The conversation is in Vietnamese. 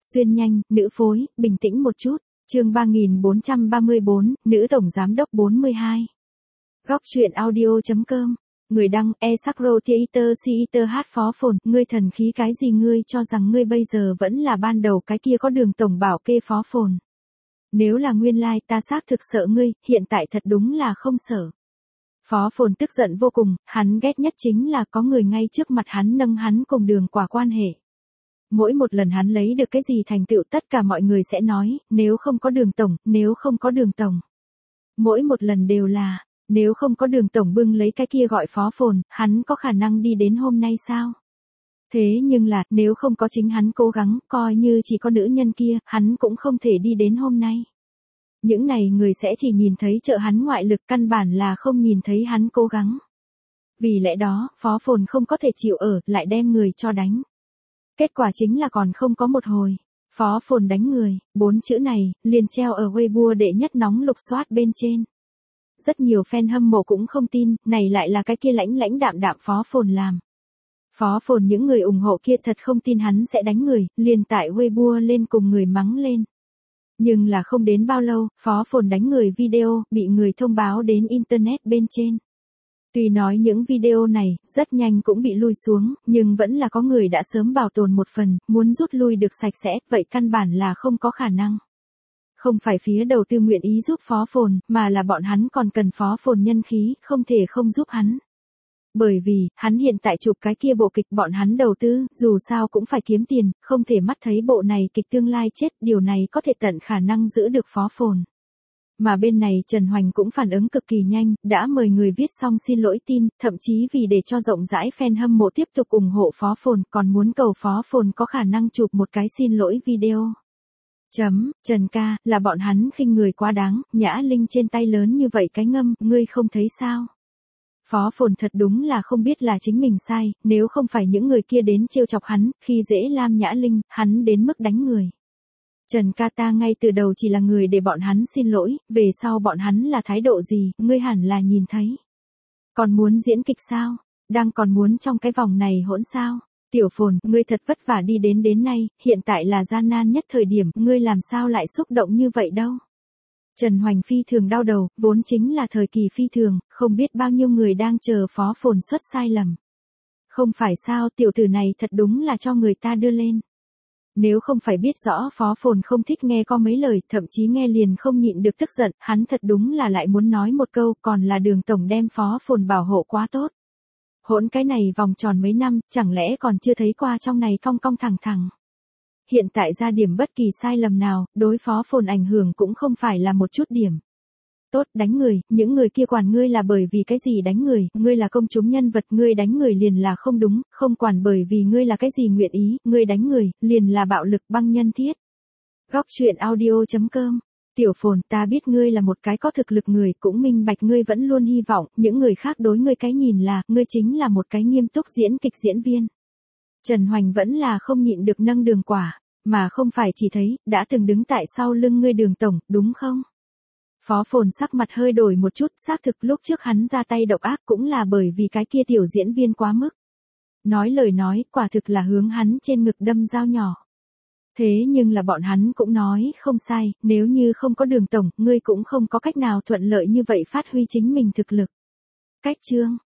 xuyên nhanh, nữ phối, bình tĩnh một chút. Chương 3434, nữ tổng giám đốc 42. Góc truyện audio.com. Người đăng, Esakro Theater hát phó phồn, ngươi thần khí cái gì ngươi cho rằng ngươi bây giờ vẫn là ban đầu cái kia có Đường tổng bảo kê phó phồn. Nếu là nguyên lai ta xác thực sợ ngươi, hiện tại thật đúng là không sợ. Phó phồn tức giận vô cùng, hắn ghét nhất chính là có người ngay trước mặt hắn nâng hắn cùng Đường quả quan hệ. Mỗi một lần hắn lấy được cái gì thành tựu tất cả mọi người sẽ nói, nếu không có Đường tổng, nếu không có Đường tổng. Mỗi một lần đều là, nếu không có Đường tổng bưng lấy cái kia gọi phó phồn, hắn có khả năng đi đến hôm nay sao? Thế nhưng là, nếu không có chính hắn cố gắng, coi như chỉ có nữ nhân kia, hắn cũng không thể đi đến hôm nay. Những này người sẽ chỉ nhìn thấy trợ hắn ngoại lực, căn bản là không nhìn thấy hắn cố gắng. Vì lẽ đó, phó phồn không có thể chịu ở, lại đem người cho đánh. Kết quả chính là còn không có một hồi. Phó phồn đánh người, 4 chữ này, liền treo ở Weibo đệ nhất nóng lục soát bên trên. Rất nhiều fan hâm mộ cũng không tin, này lại là cái kia lãnh đạm phó phồn làm. Phó phồn những người ủng hộ kia thật không tin hắn sẽ đánh người, liền tại Weibo lên cùng người mắng lên. Nhưng là không đến bao lâu, phó phồn đánh người video, bị người thông báo đến internet bên trên. Tuy nói những video này, rất nhanh cũng bị lui xuống, nhưng vẫn là có người đã sớm bảo tồn một phần, muốn rút lui được sạch sẽ, vậy căn bản là không có khả năng. Không phải phía đầu tư nguyện ý giúp phó phồn, mà là bọn hắn còn cần phó phồn nhân khí, không thể không giúp hắn. Bởi vì, hắn hiện tại chụp cái kia bộ kịch bọn hắn đầu tư, dù sao cũng phải kiếm tiền, không thể mắt thấy bộ này kịch tương lai chết, điều này có thể tận khả năng giữ được phó phồn. Mà bên này Trần Hoành cũng phản ứng cực kỳ nhanh, đã mời người viết xong xin lỗi tin, thậm chí vì để cho rộng rãi fan hâm mộ tiếp tục ủng hộ phó phồn, còn muốn cầu phó phồn có khả năng chụp một cái xin lỗi video. Trần ca, là bọn hắn khinh người quá đáng, Nhã Linh trên tay lớn như vậy cái ngâm, ngươi không thấy sao? Phó phồn thật đúng là không biết là chính mình sai, nếu không phải những người kia đến trêu chọc hắn, khi dễ Lam Nhã Linh, hắn đến mức đánh người. Trần ca ta ngay từ đầu chỉ là người để bọn hắn xin lỗi, về sau bọn hắn là thái độ gì, ngươi hẳn là nhìn thấy. Còn muốn diễn kịch sao? Đang còn muốn trong cái vòng này hỗn sao? Tiểu phồn, ngươi thật vất vả đi đến nay, hiện tại là gian nan nhất thời điểm, ngươi làm sao lại xúc động như vậy đâu? Trần Hoành phi thường đau đầu, vốn chính là thời kỳ phi thường, không biết bao nhiêu người đang chờ phó phồn xuất sai lầm. Không phải sao, tiểu tử này thật đúng là cho người ta đưa lên. Nếu không phải biết rõ phó phồn không thích nghe có mấy lời, thậm chí nghe liền không nhịn được tức giận, hắn thật đúng là lại muốn nói một câu, còn là Đường tổng đem phó phồn bảo hộ quá tốt. Hỗn cái này vòng tròn mấy năm, chẳng lẽ còn chưa thấy qua trong này cong cong thẳng thẳng. Hiện tại ra điểm bất kỳ sai lầm nào, đối phó phồn ảnh hưởng cũng không phải là một chút điểm. Tốt, đánh người, những người kia quản ngươi là bởi vì cái gì đánh người, ngươi là công chúng nhân vật, ngươi đánh người liền là không đúng, không quản bởi vì ngươi là cái gì nguyện ý, ngươi đánh người, liền là bạo lực băng nhân thiết. Góc truyện audio.com. Tiểu phồn, ta biết ngươi là một cái có thực lực người, cũng minh bạch ngươi vẫn luôn hy vọng, những người khác đối ngươi cái nhìn là, ngươi chính là một cái nghiêm túc diễn kịch diễn viên. Trần Hoành vẫn là không nhịn được nâng Đường quả, mà không phải chỉ thấy, đã từng đứng tại sau lưng ngươi Đường tổng, đúng không? Phó phồn sắc mặt hơi đổi một chút, xác thực lúc trước hắn ra tay độc ác cũng là bởi vì cái kia tiểu diễn viên quá mức. Nói lời nói, quả thực là hướng hắn trên ngực đâm dao nhỏ. Thế nhưng là bọn hắn cũng nói, không sai, nếu như không có Đường tổng, ngươi cũng không có cách nào thuận lợi như vậy phát huy chính mình thực lực. Cách chương,